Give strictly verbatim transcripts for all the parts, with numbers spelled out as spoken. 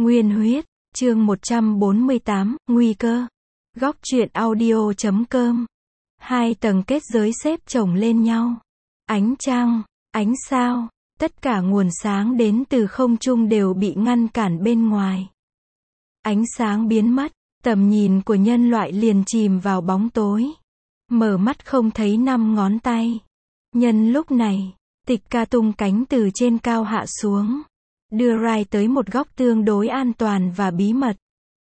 Nguyên huyết, chương một trăm bốn mươi tám, nguy cơ. Góc truyện audio chấm com. Hai tầng kết giới xếp chồng lên nhau. Ánh trăng, ánh sao, tất cả nguồn sáng đến từ không trung đều bị ngăn cản bên ngoài. Ánh sáng biến mất, tầm nhìn của nhân loại liền chìm vào bóng tối. Mở mắt không thấy năm ngón tay. Nhân lúc này, Tịch Ca tung cánh từ trên cao hạ xuống, đưa Rai tới một góc tương đối an toàn và bí mật.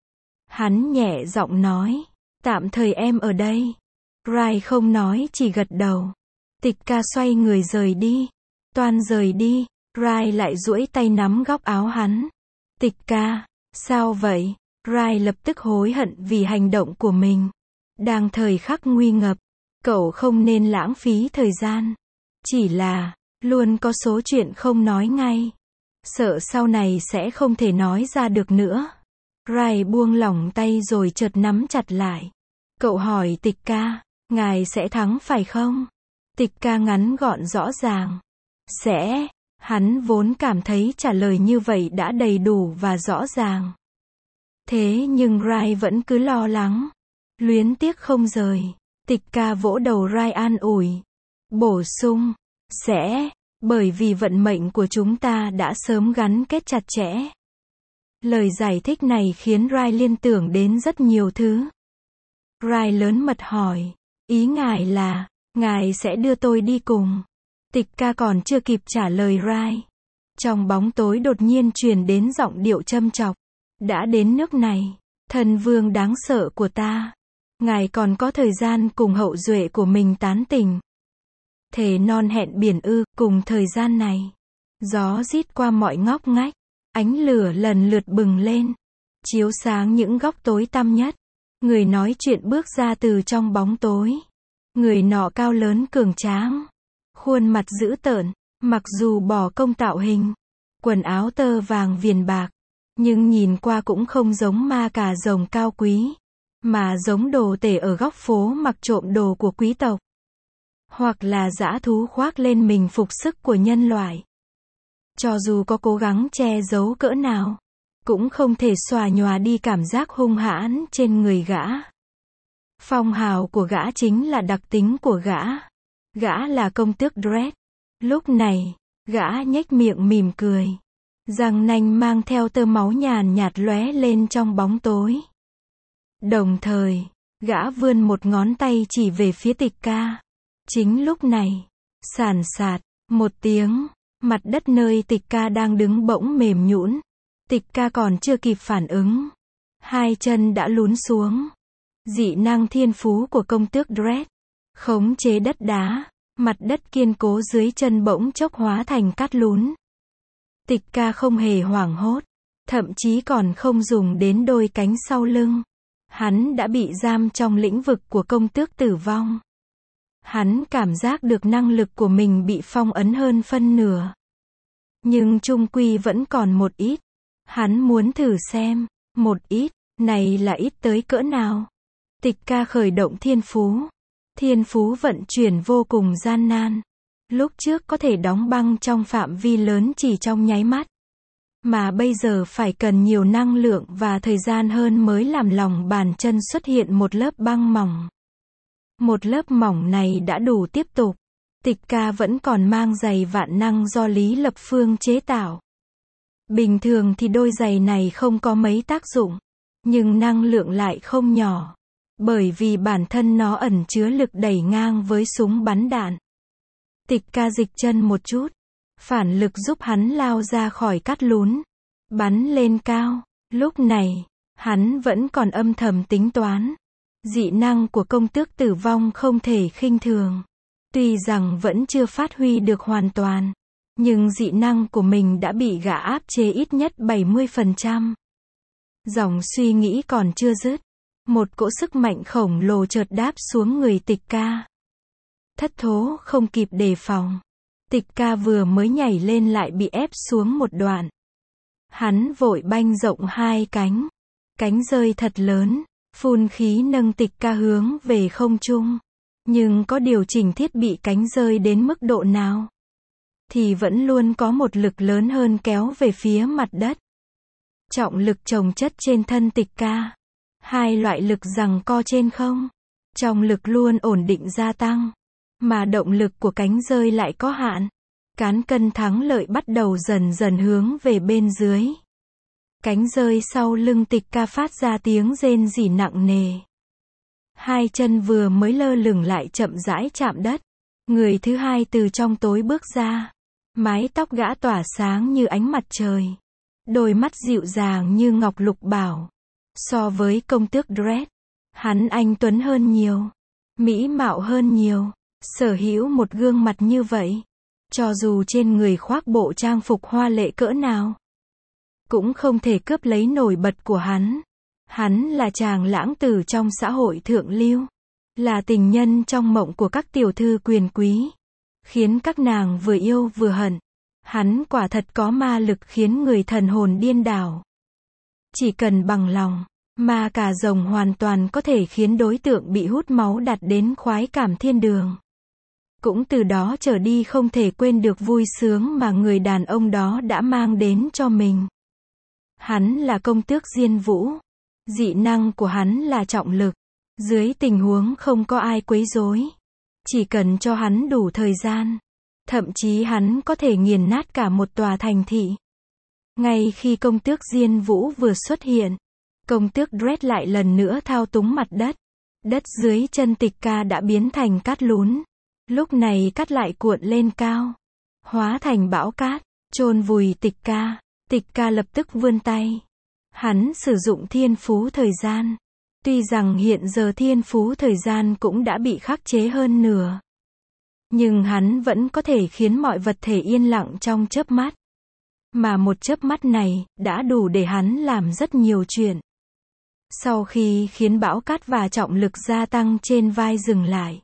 Hắn nhẹ giọng nói, tạm thời em ở đây. Rai không nói, chỉ gật đầu. Tịch Ca xoay người rời đi. Toan rời đi, Rai lại duỗi tay nắm góc áo hắn. Tịch Ca, sao vậy? Rai lập tức hối hận vì hành động của mình. Đang thời khắc nguy ngập, cậu không nên lãng phí thời gian. Chỉ là, luôn có số chuyện không nói ngay. Sợ sau này sẽ không thể nói ra được nữa. Rai buông lỏng tay rồi chợt nắm chặt lại. Cậu hỏi Tịch Ca, ngài sẽ thắng phải không? Tịch Ca ngắn gọn rõ ràng. Sẽ, hắn vốn cảm thấy trả lời như vậy đã đầy đủ và rõ ràng. Thế nhưng Rai vẫn cứ lo lắng. Luyến tiếc không rời. Tịch Ca vỗ đầu Rai an ủi. Bổ sung, sẽ, bởi vì vận mệnh của chúng ta đã sớm gắn kết chặt chẽ. Lời giải thích này khiến Rai liên tưởng đến rất nhiều thứ. Rai lớn mật hỏi, ý ngài là, ngài sẽ đưa tôi đi cùng. Tịch Ca còn chưa kịp trả lời Rai. Trong bóng tối đột nhiên truyền đến giọng điệu châm chọc. Đã đến nước này, thần vương đáng sợ của ta. Ngài còn có thời gian cùng hậu duệ của mình tán tình. Thề non hẹn biển ư, cùng thời gian này. Gió rít qua mọi ngóc ngách. Ánh lửa lần lượt bừng lên. Chiếu sáng những góc tối tăm nhất. Người nói chuyện bước ra từ trong bóng tối. Người nọ cao lớn cường tráng. Khuôn mặt dữ tợn. Mặc dù bỏ công tạo hình. Quần áo tơ vàng viền bạc. Nhưng nhìn qua cũng không giống ma cà rồng cao quý. Mà giống đồ tể ở góc phố mặc trộm đồ của quý tộc. Hoặc là dã thú khoác lên mình phục sức của nhân loại. Cho dù có cố gắng che giấu cỡ nào, cũng không thể xòa nhòa đi cảm giác hung hãn trên người gã. Phong hào của gã chính là đặc tính của gã. Gã là công tước Dredd. Lúc này, gã nhếch miệng mỉm cười. Răng nanh mang theo tơ máu nhàn nhạt lóe lên trong bóng tối. Đồng thời, gã vươn một ngón tay chỉ về phía Tịch Ca. Chính lúc này, sàn sạt, một tiếng, mặt đất nơi Tịch Ca đang đứng bỗng mềm nhũn. Tịch Ca còn chưa kịp phản ứng. Hai chân đã lún xuống. Dị năng thiên phú của công tước Dredd. Khống chế đất đá, mặt đất kiên cố dưới chân bỗng chốc hóa thành cát lún. Tịch Ca không hề hoảng hốt. Thậm chí còn không dùng đến đôi cánh sau lưng. Hắn đã bị giam trong lĩnh vực của công tước tử vong. Hắn cảm giác được năng lực của mình bị phong ấn hơn phân nửa. Nhưng chung quy vẫn còn một ít. Hắn muốn thử xem, một ít, này là ít tới cỡ nào. Tịch Ca khởi động thiên phú. Thiên phú vận chuyển vô cùng gian nan. Lúc trước có thể đóng băng trong phạm vi lớn chỉ trong nháy mắt. Mà bây giờ phải cần nhiều năng lượng và thời gian hơn mới làm lòng bàn chân xuất hiện một lớp băng mỏng. Một lớp mỏng này đã đủ tiếp tục. Tịch Ca vẫn còn mang giày vạn năng do Lý Lập Phương chế tạo. Bình thường thì đôi giày này không có mấy tác dụng. Nhưng năng lượng lại không nhỏ. Bởi vì bản thân nó ẩn chứa lực đẩy ngang với súng bắn đạn. Tịch Ca dịch chân một chút. Phản lực giúp hắn lao ra khỏi cát lún. Bắn lên cao. Lúc này, hắn vẫn còn âm thầm tính toán. Dị năng của công tước tử vong không thể khinh thường. Tuy rằng vẫn chưa phát huy được hoàn toàn. Nhưng dị năng của mình đã bị gã áp chế ít nhất bảy mươi phần trăm. Dòng suy nghĩ còn chưa dứt. Một cỗ sức mạnh khổng lồ chợt đáp xuống người Tịch Ca. Thất thố không kịp đề phòng. Tịch Ca vừa mới nhảy lên lại bị ép xuống một đoạn. Hắn vội banh rộng hai cánh. Cánh rơi thật lớn. Phun khí nâng Tịch Ca hướng về không trung. Nhưng có điều chỉnh thiết bị cánh rơi đến mức độ nào, thì vẫn luôn có một lực lớn hơn kéo về phía mặt đất. Trọng lực chồng chất trên thân Tịch Ca. Hai loại lực giằng co trên không. Trọng lực luôn ổn định gia tăng. Mà động lực của cánh rơi lại có hạn. Cán cân thắng lợi bắt đầu dần dần hướng về bên dưới. Cánh rơi sau lưng Tịch Ca phát ra tiếng rên rỉ nặng nề. Hai chân vừa mới lơ lửng lại chậm rãi chạm đất. Người thứ hai từ trong tối bước ra. Mái tóc gã tỏa sáng như ánh mặt trời. Đôi mắt dịu dàng như ngọc lục bảo. So với công tước Dredd, hắn anh tuấn hơn nhiều. Mỹ mạo hơn nhiều. Sở hữu một gương mặt như vậy. Cho dù trên người khoác bộ trang phục hoa lệ cỡ nào, cũng không thể cướp lấy nổi bật của hắn. Hắn là chàng lãng tử trong xã hội thượng lưu. Là tình nhân trong mộng của các tiểu thư quyền quý. Khiến các nàng vừa yêu vừa hận. Hắn quả thật có ma lực khiến người thần hồn điên đảo. Chỉ cần bằng lòng, ma cà rồng hoàn toàn có thể khiến đối tượng bị hút máu đạt đến khoái cảm thiên đường. Cũng từ đó trở đi không thể quên được vui sướng mà người đàn ông đó đã mang đến cho mình. Hắn là công tước Diên Vũ. Dị năng của hắn là trọng lực. Dưới tình huống không có ai quấy rối, chỉ cần cho hắn đủ thời gian, thậm chí hắn có thể nghiền nát cả một tòa thành thị. Ngay khi công tước Diên Vũ vừa xuất hiện, công tước Dredd lại lần nữa thao túng mặt đất. Đất dưới chân Tịch Ca đã biến thành cát lún. Lúc này cát lại cuộn lên cao, hóa thành bão cát, chôn vùi Tịch Ca. Tịch Ca lập tức vươn tay. Hắn sử dụng thiên phú thời gian. Tuy rằng hiện giờ thiên phú thời gian cũng đã bị khắc chế hơn nửa, nhưng hắn vẫn có thể khiến mọi vật thể yên lặng trong chớp mắt. Mà một chớp mắt này, đã đủ để hắn làm rất nhiều chuyện. Sau khi khiến bão cát và trọng lực gia tăng trên vai dừng lại,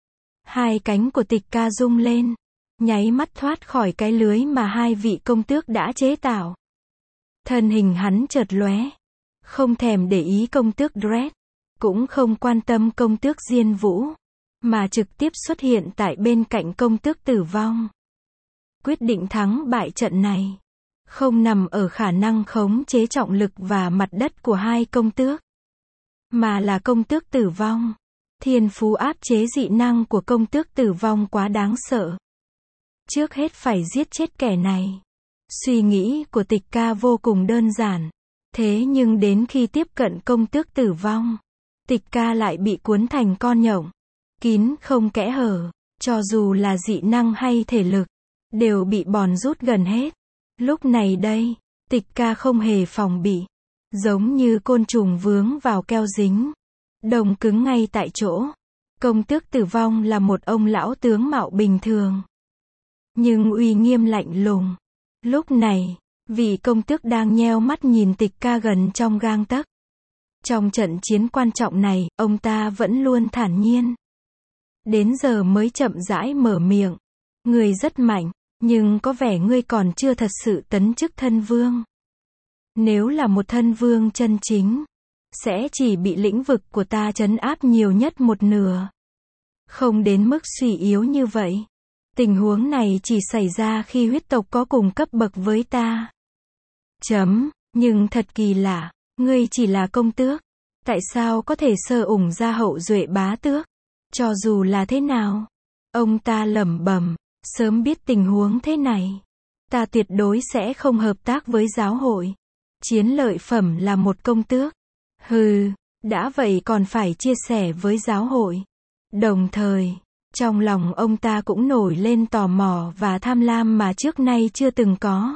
hai cánh của Tịch Ca rung lên, nháy mắt thoát khỏi cái lưới mà hai vị công tước đã chế tạo. Thân hình hắn chợt lóe, không thèm để ý công tước Dredd, cũng không quan tâm công tước Diên Vũ, mà trực tiếp xuất hiện tại bên cạnh công tước Tử Vong. Quyết định thắng bại trận này không nằm ở khả năng khống chế trọng lực và mặt đất của hai công tước, mà là công tước Tử Vong. Thiên phú áp chế dị năng của công tước Tử Vong quá đáng sợ. Trước hết phải giết chết kẻ này. Suy nghĩ của Tịch Ca vô cùng đơn giản. Thế nhưng đến khi tiếp cận công tước Tử Vong, Tịch Ca lại bị cuốn thành con nhộng, kín không kẽ hở. Cho dù là dị năng hay thể lực, đều bị bòn rút gần hết. Lúc này đây, Tịch Ca không hề phòng bị, giống như côn trùng vướng vào keo dính, đồng cứng ngay tại chỗ. Công tước Tử Vong là một ông lão tướng mạo bình thường, nhưng uy nghiêm lạnh lùng. Lúc này, vị công tước đang nheo mắt nhìn Tịch Ca gần trong gang tấc. Trong trận chiến quan trọng này, ông ta vẫn luôn thản nhiên. Đến giờ mới chậm rãi mở miệng. Ngươi rất mạnh, nhưng có vẻ ngươi còn chưa thật sự tấn chức thân vương. Nếu là một thân vương chân chính, sẽ chỉ bị lĩnh vực của ta trấn áp nhiều nhất một nửa. Không đến mức suy yếu như vậy. Tình huống này chỉ xảy ra khi huyết tộc có cùng cấp bậc với ta. Chấm, nhưng thật kỳ lạ, ngươi chỉ là công tước. Tại sao có thể sơ ủng ra hậu duệ bá tước? Cho dù là thế nào, ông ta lẩm bẩm, sớm biết tình huống thế này, ta tuyệt đối sẽ không hợp tác với giáo hội. Chiến lợi phẩm là một công tước. Hừ, đã vậy còn phải chia sẻ với giáo hội. Đồng thời, trong lòng ông ta cũng nổi lên tò mò và tham lam mà trước nay chưa từng có.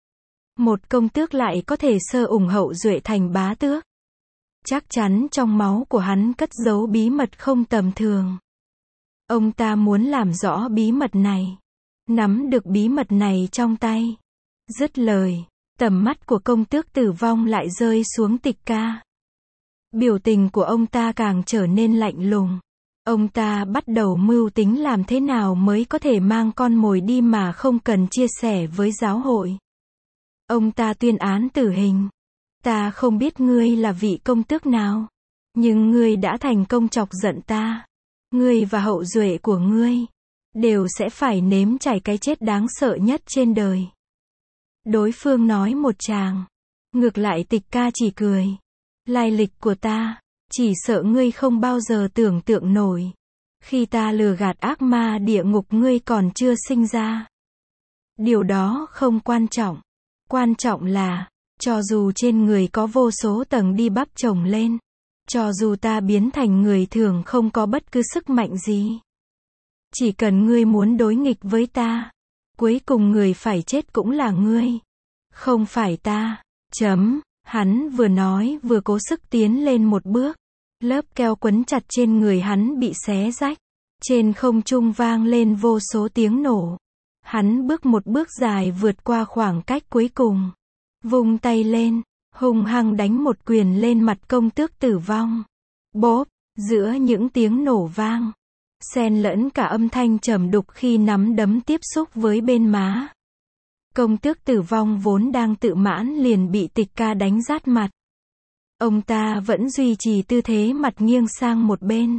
Một công tước lại có thể sơ ủng hậu duệ thành bá tước. Chắc chắn trong máu của hắn cất giấu bí mật không tầm thường. Ông ta muốn làm rõ bí mật này, nắm được bí mật này trong tay. Dứt lời, tầm mắt của công tước Tử Vong lại rơi xuống Tịch Ca. Biểu tình của ông ta càng trở nên lạnh lùng. Ông ta bắt đầu mưu tính làm thế nào mới có thể mang con mồi đi mà không cần chia sẻ với giáo hội. Ông ta tuyên án tử hình. Ta không biết ngươi là vị công tước nào, nhưng ngươi đã thành công chọc giận ta. Ngươi và hậu duệ của ngươi đều sẽ phải nếm trải cái chết đáng sợ nhất trên đời. Đối phương nói một tràng. Ngược lại Tịch Ca chỉ cười. Lai lịch của ta, chỉ sợ ngươi không bao giờ tưởng tượng nổi. Khi ta lừa gạt ác ma địa ngục ngươi còn chưa sinh ra. Điều đó không quan trọng. Quan trọng là, cho dù trên người có vô số tầng đi bắp chồng lên, cho dù ta biến thành người thường không có bất cứ sức mạnh gì, chỉ cần ngươi muốn đối nghịch với ta, cuối cùng người phải chết cũng là ngươi, không phải ta. Chấm. Hắn vừa nói vừa cố sức tiến lên một bước. Lớp keo quấn chặt trên người hắn bị xé rách. Trên không trung vang lên vô số tiếng nổ. Hắn bước một bước dài vượt qua khoảng cách cuối cùng. Vung tay lên, hung hăng đánh một quyền lên mặt Công Tước Tử Vong. Bốp, giữa những tiếng nổ vang, xen lẫn cả âm thanh trầm đục khi nắm đấm tiếp xúc với bên má. Công Tước Tử Vong vốn đang tự mãn liền bị Tịch Ca đánh rát mặt. Ông ta vẫn duy trì tư thế mặt nghiêng sang một bên.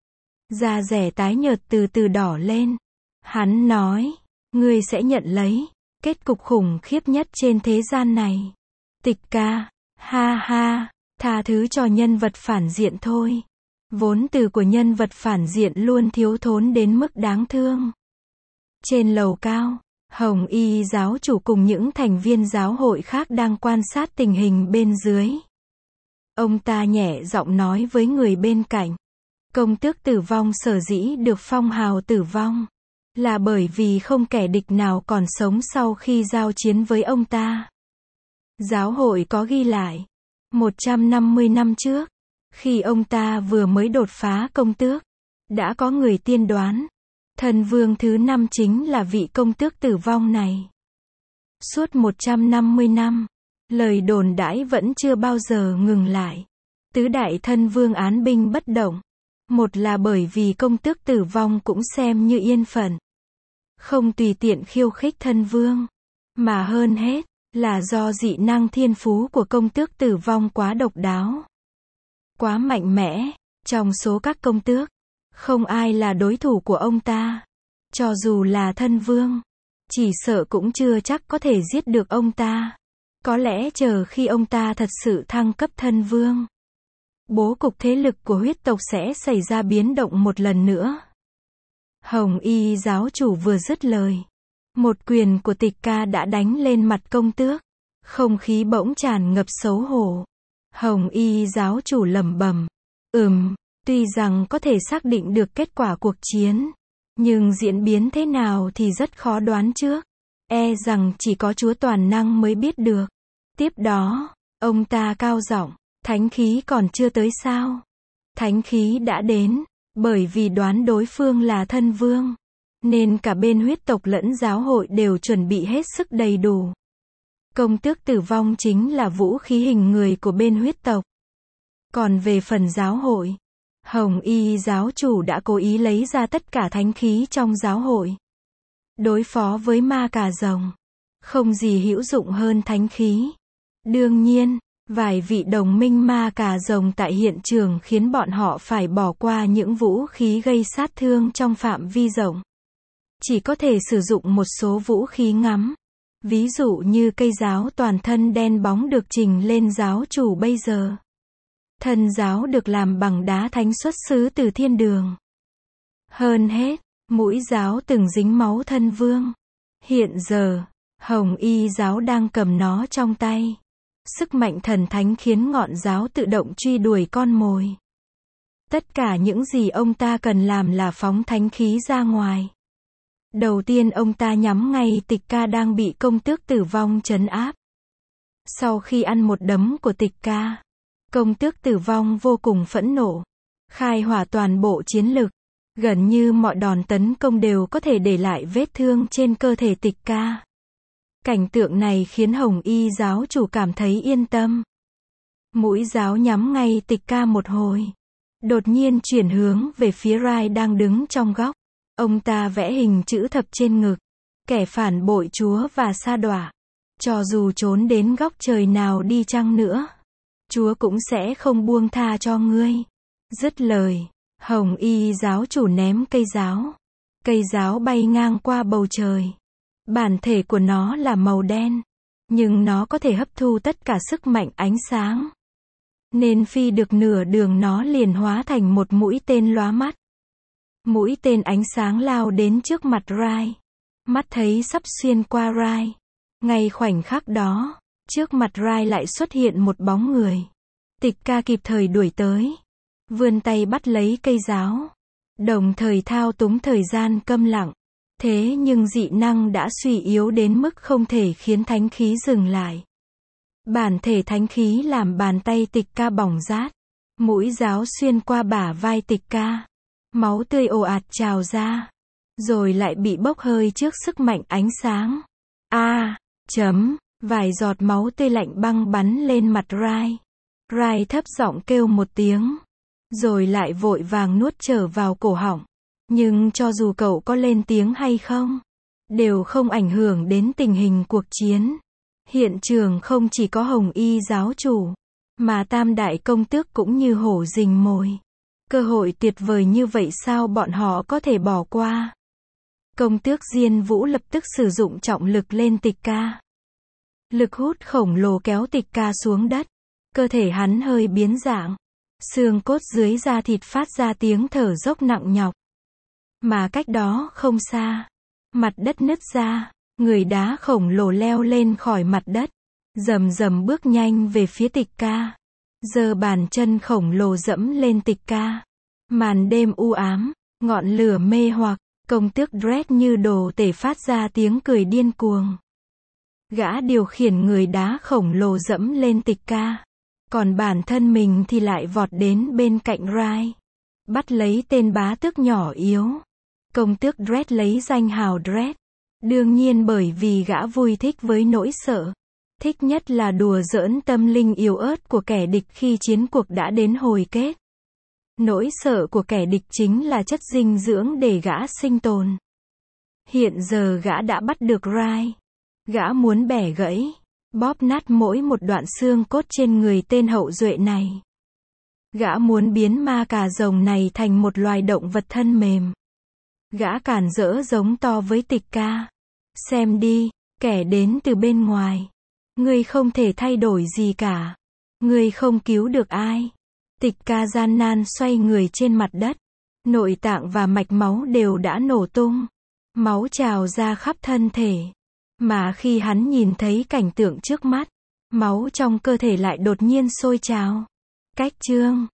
Da dẻ tái nhợt từ từ đỏ lên. Hắn nói, ngươi sẽ nhận lấy kết cục khủng khiếp nhất trên thế gian này. Tịch Ca, ha ha, tha thứ cho nhân vật phản diện thôi. Vốn từ của nhân vật phản diện luôn thiếu thốn đến mức đáng thương. Trên lầu cao, Hồng Y giáo chủ cùng những thành viên giáo hội khác đang quan sát tình hình bên dưới. Ông ta nhẹ giọng nói với người bên cạnh. Công Tước Tử Vong sở dĩ được phong hào tử vong, là bởi vì không kẻ địch nào còn sống sau khi giao chiến với ông ta. Giáo hội có ghi lại, một trăm năm mươi năm trước, khi ông ta vừa mới đột phá công tước, đã có người tiên đoán, thần vương thứ năm chính là vị Công Tước Tử Vong này. Suốt một trăm năm mươi năm, lời đồn đãi vẫn chưa bao giờ ngừng lại. Tứ đại thân vương án binh bất động. Một là bởi vì Công Tước Tử Vong cũng xem như yên phận, không tùy tiện khiêu khích thân vương. Mà hơn hết, là do dị năng thiên phú của Công Tước Tử Vong quá độc đáo, quá mạnh mẽ. Trong số các công tước, không ai là đối thủ của ông ta. Cho dù là thân vương, chỉ sợ cũng chưa chắc có thể giết được ông ta. Có lẽ chờ khi ông ta thật sự thăng cấp thân vương, bố cục thế lực của huyết tộc sẽ xảy ra biến động một lần nữa. Hồng Y giáo chủ vừa dứt lời, một quyền của Tịch Ca đã đánh lên mặt công tước. Không khí bỗng tràn ngập xấu hổ. Hồng Y giáo chủ lẩm bẩm, ừm, tuy rằng có thể xác định được kết quả cuộc chiến, nhưng diễn biến thế nào thì rất khó đoán trước. E rằng chỉ có Chúa Toàn Năng mới biết được. Tiếp đó, ông ta cao giọng, thánh khí còn chưa tới sao? Thánh khí đã đến, bởi vì đoán đối phương là thân vương, nên cả bên huyết tộc lẫn giáo hội đều chuẩn bị hết sức đầy đủ. Công Tước Tử Vong chính là vũ khí hình người của bên huyết tộc. Còn về phần giáo hội, Hồng Y giáo chủ đã cố ý lấy ra tất cả thánh khí trong giáo hội. Đối phó với ma cà rồng, không gì hữu dụng hơn thánh khí. Đương nhiên, vài vị đồng minh ma cà rồng tại hiện trường khiến bọn họ phải bỏ qua những vũ khí gây sát thương trong phạm vi rộng. Chỉ có thể sử dụng một số vũ khí ngắm. Ví dụ như cây giáo toàn thân đen bóng được trình lên giáo chủ bây giờ. Thân giáo được làm bằng đá thánh xuất xứ từ thiên đường. Hơn hết, mũi giáo từng dính máu thân vương. Hiện giờ, Hồng Y giáo đang cầm nó trong tay. Sức mạnh thần thánh khiến ngọn giáo tự động truy đuổi con mồi. Tất cả những gì ông ta cần làm là phóng thánh khí ra ngoài. Đầu tiên ông ta nhắm ngay Tịch Ca đang bị Công Tước Tử Vong trấn áp. Sau khi ăn một đấm của Tịch Ca, Công Tước Tử Vong vô cùng phẫn nộ, khai hỏa toàn bộ chiến lực. Gần như mọi đòn tấn công đều có thể để lại vết thương trên cơ thể Tịch Ca. Cảnh tượng này khiến Hồng Y giáo chủ cảm thấy yên tâm. Mũi giáo nhắm ngay Tịch Ca một hồi, đột nhiên chuyển hướng về phía Rai đang đứng trong góc. Ông ta vẽ hình chữ thập trên ngực. Kẻ phản bội Chúa và sa đọa, cho dù trốn đến góc trời nào đi chăng nữa, Chúa cũng sẽ không buông tha cho ngươi. Dứt lời, Hồng Y giáo chủ ném cây giáo. Cây giáo bay ngang qua bầu trời. Bản thể của nó là màu đen, nhưng nó có thể hấp thu tất cả sức mạnh ánh sáng. Nên phi được nửa đường nó liền hóa thành một mũi tên lóa mắt. Mũi tên ánh sáng lao đến trước mặt Rai. Mắt thấy sắp xuyên qua Rai. Ngay khoảnh khắc đó, trước mặt Rai lại xuất hiện một bóng người. Tịch Ca kịp thời đuổi tới. Vươn tay bắt lấy cây giáo. Đồng thời thao túng thời gian câm lặng. Thế nhưng dị năng đã suy yếu đến mức không thể khiến thánh khí dừng lại. Bản thể thánh khí làm bàn tay Tịch Ca bỏng rát. Mũi giáo xuyên qua bả vai Tịch Ca. Máu tươi ồ ạt trào ra. Rồi lại bị bốc hơi trước sức mạnh ánh sáng. A, à, chấm, vài giọt máu tươi lạnh băng bắn lên mặt Rai. Rai thấp giọng kêu một tiếng. Rồi lại vội vàng nuốt trở vào cổ họng. Nhưng cho dù cậu có lên tiếng hay không, đều không ảnh hưởng đến tình hình cuộc chiến. Hiện trường không chỉ có Hồng Y giáo chủ, mà Tam Đại Công Tước cũng như hổ rình mồi. Cơ hội tuyệt vời như vậy sao bọn họ có thể bỏ qua? Công tước Diên Vũ lập tức sử dụng trọng lực lên Tịch Ca. Lực hút khổng lồ kéo Tịch Ca xuống đất. Cơ thể hắn hơi biến dạng. Xương cốt dưới da thịt phát ra tiếng thở dốc nặng nhọc. Mà cách đó không xa, mặt đất nứt ra, người đá khổng lồ leo lên khỏi mặt đất, rầm rầm bước nhanh về phía Tịch Ca. Giơ bàn chân khổng lồ dẫm lên Tịch Ca. Màn đêm u ám, ngọn lửa mê hoặc, công tước Dredd như đồ tể phát ra tiếng cười điên cuồng. Gã điều khiển người đá khổng lồ dẫm lên Tịch Ca. Còn bản thân mình thì lại vọt đến bên cạnh Rai. Bắt lấy tên bá tước nhỏ yếu. Công tước Dredd lấy danh hào Dredd. Đương nhiên bởi vì gã vui thích với nỗi sợ. Thích nhất là đùa giỡn tâm linh yếu ớt của kẻ địch khi chiến cuộc đã đến hồi kết. Nỗi sợ của kẻ địch chính là chất dinh dưỡng để gã sinh tồn. Hiện giờ gã đã bắt được Rai. Gã muốn bẻ gãy, bóp nát mỗi một đoạn xương cốt trên người tên hậu duệ này. Gã muốn biến ma cà rồng này thành một loài động vật thân mềm. Gã cản rỡ giống to với Tịch Ca. Xem đi, kẻ đến từ bên ngoài. Ngươi không thể thay đổi gì cả. Ngươi không cứu được ai. Tịch Ca gian nan xoay người trên mặt đất. Nội tạng và mạch máu đều đã nổ tung. Máu trào ra khắp thân thể. Mà khi hắn nhìn thấy cảnh tượng trước mắt, máu trong cơ thể lại đột nhiên sôi trào. Cách chương